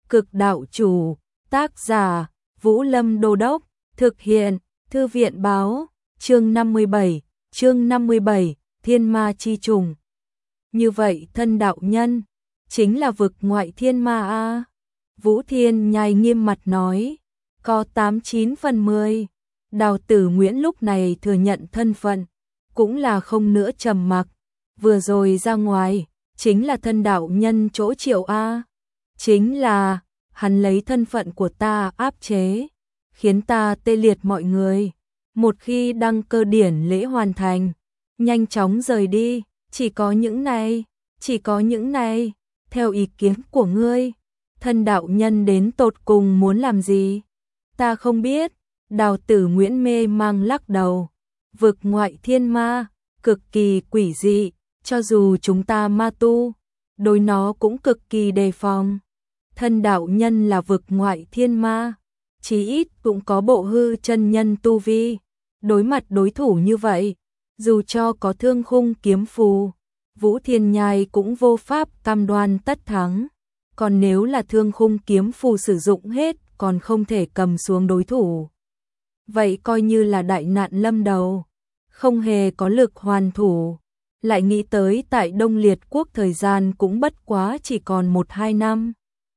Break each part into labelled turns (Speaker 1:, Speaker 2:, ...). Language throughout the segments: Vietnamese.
Speaker 1: Cực đạo chủ, tác giả, Vũ Lâm Đô Đốc, thực hiện, Thư viện báo, chương 57, Thiên Ma Chi Trùng. Như vậy thân đạo nhân, chính là vực ngoại thiên ma a. Vũ Thiên Nhai nghiêm mặt nói, có 89 phần 10. Đào Tử Nguyễn lúc này thừa nhận thân phận, cũng là không nữa trầm mặc. Vừa rồi ra ngoài, chính là thân đạo nhân chỗ Triệu a. Chính là, hắn lấy thân phận của ta áp chế, khiến ta tê liệt mọi người. Một khi đăng cơ điển lễ hoàn thành, nhanh chóng rời đi, chỉ có những này, theo ý kiến của ngươi, thân đạo nhân đến tột cùng muốn làm gì? Ta không biết. Đào Tử Nguyễn mê mang lắc đầu, vực ngoại thiên ma, cực kỳ quỷ dị, cho dù chúng ta ma tu, đối nó cũng cực kỳ đề phòng. Thân đạo nhân là vực ngoại thiên ma, chí ít cũng có bộ hư chân nhân tu vi, đối mặt đối thủ như vậy, dù cho có thương khung kiếm phù, Vũ Thiên Nhai cũng vô pháp cam đoan tất thắng, còn nếu là thương khung kiếm phù sử dụng hết còn không thể cầm xuống đối thủ. Vậy coi như là đại nạn lâm đầu, không hề có lực hoàn thủ. Lại nghĩ tới tại Đông Liệt Quốc thời gian cũng bất quá chỉ còn 1-2 năm.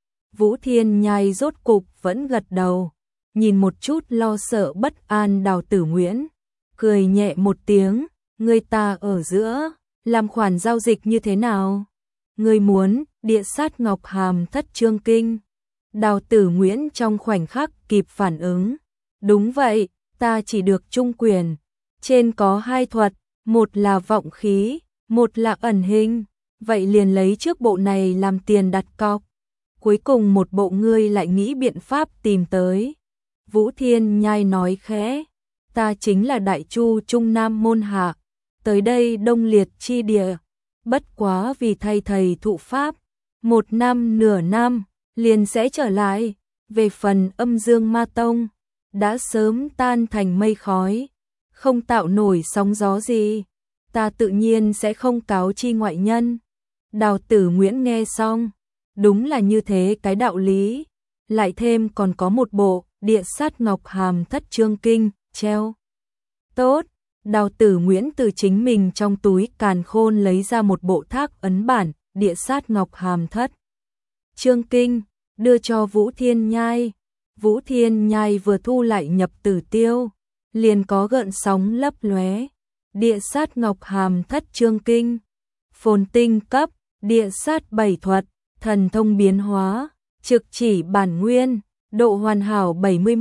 Speaker 1: Vũ Thiên Nhai rốt cục vẫn gật đầu, nhìn một chút lo sợ bất an Đào Tử Nguyễn, cười nhẹ một tiếng, người ta ở giữa, làm khoản giao dịch như thế nào? Người muốn địa sát ngọc hàm thất chương kinh. Đào Tử Nguyễn trong khoảnh khắc kịp phản ứng. Đúng vậy, ta chỉ được trung quyền. Trên có 2 thuật, một là vọng khí, một là ẩn hình. Vậy liền lấy trước bộ này làm tiền đặt cọc. Cuối cùng một bộ ngươi lại nghĩ biện pháp tìm tới. Vũ Thiên Nhai nói khẽ, ta chính là Đại Chu Trung Nam môn hạ, tới đây Đông Liệt chi địa, bất quá vì thay thầy thụ pháp, 1 năm nửa năm, liền sẽ trở lại. Về phần Âm Dương Ma Tông, đã sớm tan thành mây khói, không tạo nổi sóng gió gì, ta tự nhiên sẽ không cáo chi ngoại nhân. Đào Tử Nguyễn nghe xong, đúng là như thế cái đạo lý, lại thêm còn có một bộ địa sát ngọc hàm thất chương kinh, treo. Tốt, Đào Tử Nguyễn từ chính mình trong túi càn khôn lấy ra một bộ thác ấn bản, địa sát ngọc hàm thất chương kinh, đưa cho Vũ Thiên Nhai. Vũ Thiên Nhai vừa thu lại nhập tử tiêu, liền có gợn sóng lấp lóe. Địa sát ngọc hàm thất chương kinh, phồn tinh cấp, địa sát 7 thuật, thần thông biến hóa, trực chỉ bản nguyên, độ hoàn hảo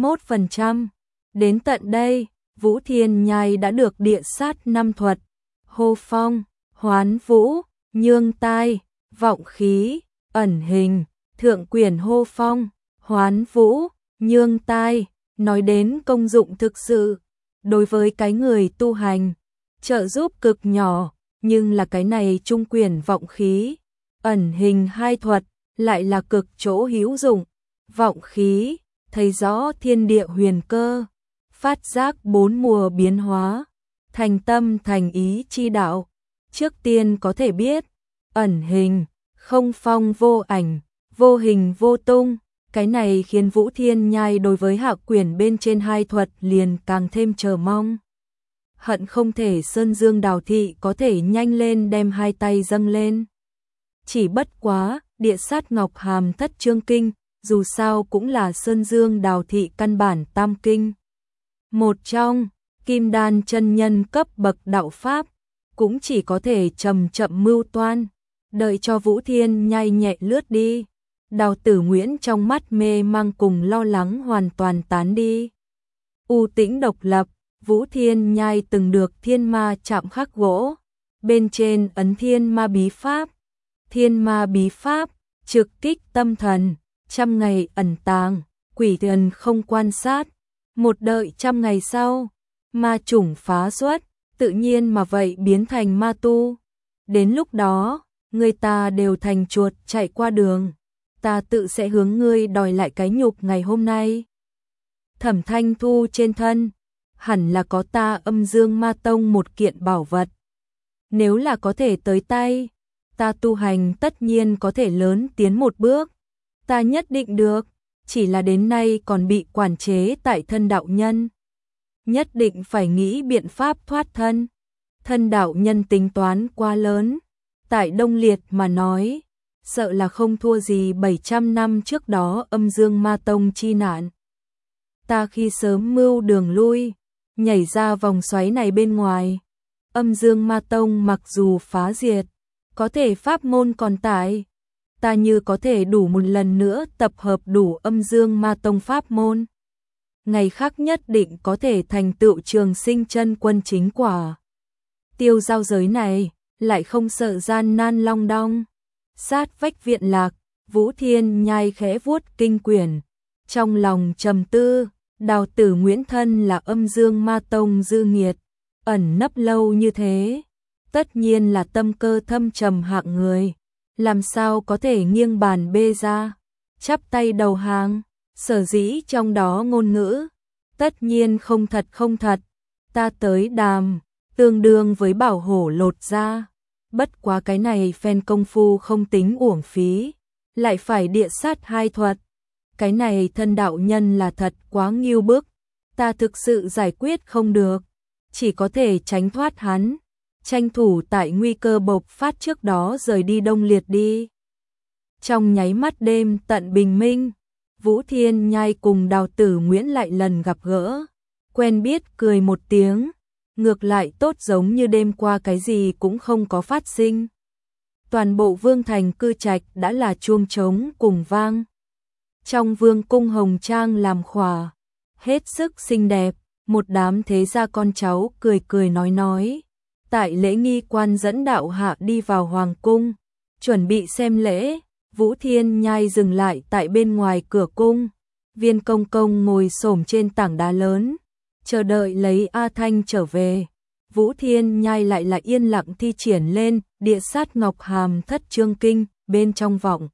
Speaker 1: 71%. Đến tận đây, Vũ Thiên Nhai đã được địa sát 5 thuật, hô phong, hoán vũ, nhương tai, vọng khí, ẩn hình, thượng quyền hô phong, hoán vũ, nhương tai. Nói đến công dụng thực sự, đối với cái người tu hành, trợ giúp cực nhỏ, nhưng là cái này trung quyền vọng khí, ẩn hình 2 thuật, lại là cực chỗ hữu dụng. Vọng khí, thấy rõ thiên địa huyền cơ, phát giác 4 mùa biến hóa, thành tâm thành ý chi đạo. Trước tiên có thể biết, ẩn hình, không phong vô ảnh, vô hình vô tung. Cái này khiến Vũ Thiên Nhai đối với hạ quyền bên trên 2 thuật liền càng thêm chờ mong. Hận không thể Sơn Dương Đào Thị có thể nhanh lên đem 2 tay dâng lên. Chỉ bất quá, địa sát ngọc hàm thất chương kinh, dù sao cũng là Sơn Dương Đào Thị căn bản tam kinh. Một trong, kim đan chân nhân cấp bậc đạo pháp, cũng chỉ có thể chậm chậm mưu toan, đợi cho Vũ Thiên Nhai nhẹ lướt đi. Đào Tử Nguyễn trong mắt mê mang cùng lo lắng hoàn toàn tán đi. U tĩnh độc lập, Vũ Thiên Nhai từng được thiên ma chạm khắc gỗ, bên trên ấn thiên ma bí pháp. Thiên ma bí pháp, trực kích tâm thần, 100 ngày ẩn tàng, quỷ thần không quan sát. Một đợi 100 ngày sau, ma chủng phá xuất, tự nhiên mà vậy biến thành ma tu. Đến lúc đó, người ta đều thành chuột chạy qua đường. Ta tự sẽ hướng ngươi đòi lại cái nhục ngày hôm nay. Thẩm Thanh Thu trên thân, hẳn là có ta Âm Dương Ma Tông một kiện bảo vật. Nếu là có thể tới tay, ta tu hành tất nhiên có thể lớn tiến một bước. Ta nhất định được, chỉ là đến nay còn bị quản chế tại thân đạo nhân. Nhất định phải nghĩ biện pháp thoát thân. Thân đạo nhân tính toán quá lớn, tại Đông Liệt mà nói, sợ là không thua gì 700 năm trước đó Âm Dương Ma Tông chi nạn. Ta khi sớm mưu đường lui, nhảy ra vòng xoáy này bên ngoài. Âm Dương Ma Tông mặc dù phá diệt, có thể pháp môn còn tại. Ta như có thể đủ một lần nữa tập hợp đủ Âm Dương Ma Tông pháp môn. Ngày khác nhất định có thể thành tựu trường sinh chân quân chính quả. Tiêu giao giới này, lại không sợ gian nan long đong. Sát vách viện lạc, Vũ Thiên Nhai khẽ vuốt kinh quyển. Trong lòng trầm tư, Đào Tử Nguyễn thân là Âm Dương Ma Tông dư nghiệt, ẩn nấp lâu như thế. Tất nhiên là tâm cơ thâm trầm hạng người. Làm sao có thể nghiêng bàn bê ra, chắp tay đầu hàng, sở dĩ trong đó ngôn ngữ. Tất nhiên không thật, ta tới đàm, tương đương với bảo hổ lột ra. Bất quá cái này phen công phu không tính uổng phí, lại phải địa sát hai thuật. Cái này thân đạo nhân là thật quá nghiêu bức, ta thực sự giải quyết không được, chỉ có thể tránh thoát hắn, tranh thủ tại nguy cơ bộc phát trước đó rời đi Đông Liệt đi. Trong nháy mắt đêm tận bình minh, Vũ Thiên Nhai cùng Đào Tử Nguyễn lại lần gặp gỡ, quen biết cười một tiếng, ngược lại tốt giống như đêm qua cái gì cũng không có phát sinh. Toàn bộ vương thành cư trạch đã là chuông trống cùng vang. Trong vương cung hồng trang làm khỏa, hết sức xinh đẹp, một đám thế gia con cháu cười cười nói. Tại lễ nghi quan dẫn đạo hạ đi vào hoàng cung, chuẩn bị xem lễ. Vũ Thiên Nhai dừng lại tại bên ngoài cửa cung. Viên công công ngồi xổm trên tảng đá lớn, chờ đợi lấy A Thanh trở về. Vũ Thiên Nhai lại là yên lặng thi triển lên địa sát ngọc hàm thất chương kinh bên trong vọng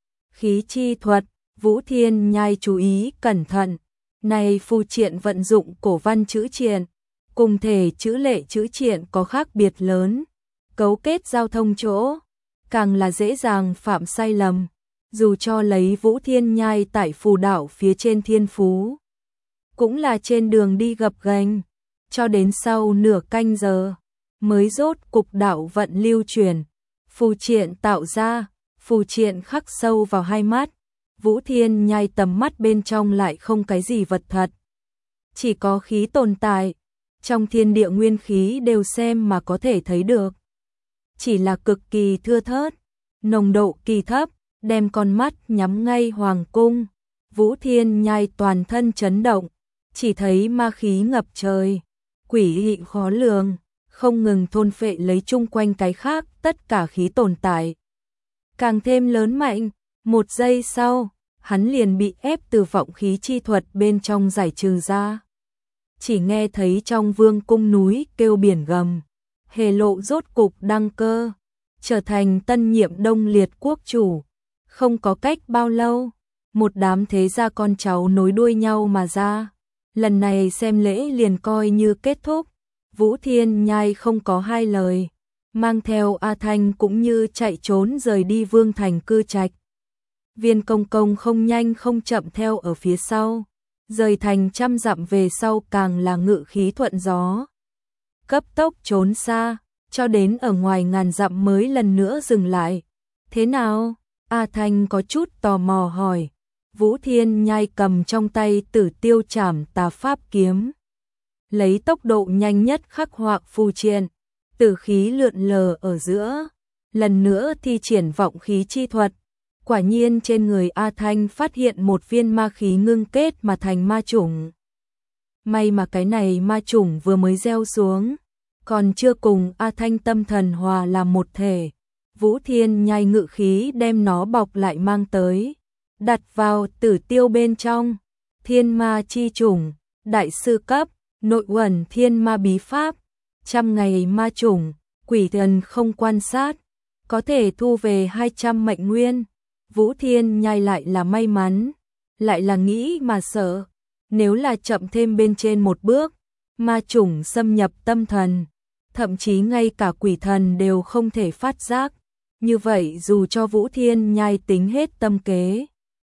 Speaker 1: khí chi thuật. Vũ Thiên Nhai chú ý cẩn thận, này phù triện vận dụng cổ văn chữ triện, cùng thể chữ lệ chữ triện có khác biệt lớn, cấu kết giao thông chỗ, càng là dễ dàng phạm sai lầm. Dù cho lấy Vũ Thiên Nhai tại phù đạo phía trên thiên phú, cũng là trên đường đi gập ghềnh, cho đến sau nửa canh giờ mới rốt cục đạo vận lưu truyền, phù triện tạo ra, phù triện khắc sâu vào hai mắt. Vũ Thiên Nhai tầm mắt bên trong lại không cái gì vật thật, chỉ có khí tồn tại, trong thiên địa nguyên khí đều xem mà có thể thấy được, chỉ là cực kỳ thưa thớt, nồng độ kỳ thấp, đem con mắt nhắm ngay hoàng cung. Vũ Thiên Nhai toàn thân chấn động, chỉ thấy ma khí ngập trời, quỷ dị khó lường, không ngừng thôn phệ lấy chung quanh cái khác tất cả khí tồn tại. Càng thêm lớn mạnh, một giây sau, hắn liền bị ép từ vọng khí chi thuật bên trong giải trừ ra. Chỉ nghe thấy trong vương cung núi kêu biển gầm, Hề Lộ rốt cục đăng cơ, trở thành tân nhiệm Đông Liệt quốc chủ. Không có cách bao lâu, một đám thế gia con cháu nối đuôi nhau mà ra. Lần này xem lễ liền coi như kết thúc. Vũ Thiên Nhai không có hai lời, mang theo A Thanh cũng như chạy trốn rời đi vương thành cư trạch. Viên công công không nhanh không chậm theo ở phía sau, rời thành trăm dặm về sau càng là ngự khí thuận gió. Cấp tốc trốn xa, cho đến ở ngoài ngàn dặm mới lần nữa dừng lại. Thế nào? A Thanh có chút tò mò hỏi. Vũ Thiên Nhai cầm trong tay Tử Tiêu Trảm Tà Pháp kiếm, lấy tốc độ nhanh nhất khắc họa phù triện, tử khí lượn lờ ở giữa, lần nữa thi triển vọng khí chi thuật. Quả nhiên trên người A Thanh phát hiện một viên ma khí ngưng kết mà thành ma chủng. May mà cái này ma chủng vừa mới gieo xuống, còn chưa cùng A Thanh tâm thần hòa làm một thể. Vũ Thiên Nhai ngự khí đem nó bọc lại mang tới, đặt vào Tử Tiêu bên trong. Thiên ma chi chủng, đại sư cấp, nội uẩn thiên ma bí pháp, 100 ngày ma chủng, quỷ thần không quan sát, có thể thu về 200 mệnh nguyên. Vũ Thiên Nhai lại là may mắn, lại là nghĩ mà sợ, nếu là chậm thêm bên trên một bước, ma chủng xâm nhập tâm thần, thậm chí ngay cả quỷ thần đều không thể phát giác. Như vậy dù cho Vũ Thiên Nhai tính hết tâm kế,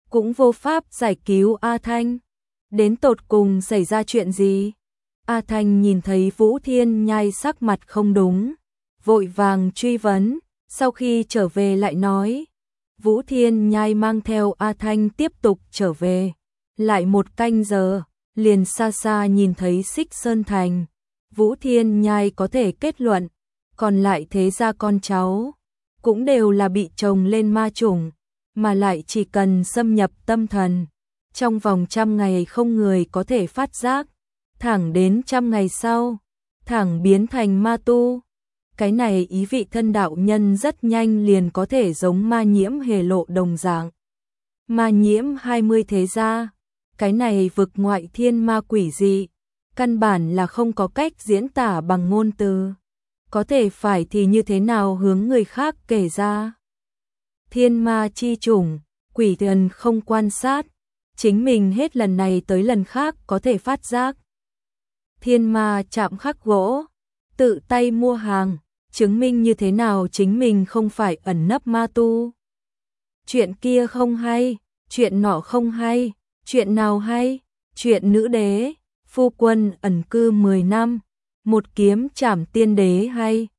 Speaker 1: cũng vô pháp giải cứu A Thanh. Đến tột cùng xảy ra chuyện gì? A Thanh nhìn thấy Vũ Thiên Nhai sắc mặt không đúng, vội vàng truy vấn, sau khi trở về lại nói. Vũ Thiên Nhai mang theo A Thanh tiếp tục trở về, lại 1 canh giờ, liền xa xa nhìn thấy Xích Sơn Thành. Vũ Thiên Nhai có thể kết luận, còn lại thế gia con cháu cũng đều là bị trồng lên ma chủng, mà lại chỉ cần xâm nhập tâm thần, trong vòng 100 ngày không người có thể phát giác, thẳng đến 100 ngày sau, thẳng biến thành ma tu. Cái này ý vị thân đạo nhân rất nhanh liền có thể giống ma nhiễm hề lộ đồng dạng. Ma nhiễm 20 thế gia, cái này vực ngoại thiên ma quỷ dị, căn bản là không có cách diễn tả bằng ngôn từ. Có thể phải thì như thế nào hướng người khác kể ra. Thiên ma chi chủng, quỷ thần không quan sát, chính mình hết lần này tới lần khác có thể phát giác. Thiên ma chạm khắc gỗ, tự tay mua hàng, chứng minh như thế nào chính mình không phải ẩn nấp ma tu. Chuyện kia không hay, chuyện nọ không hay, chuyện nào hay, chuyện nữ đế, phu quân ẩn cư 10 năm, một kiếm trảm tiên đế hay.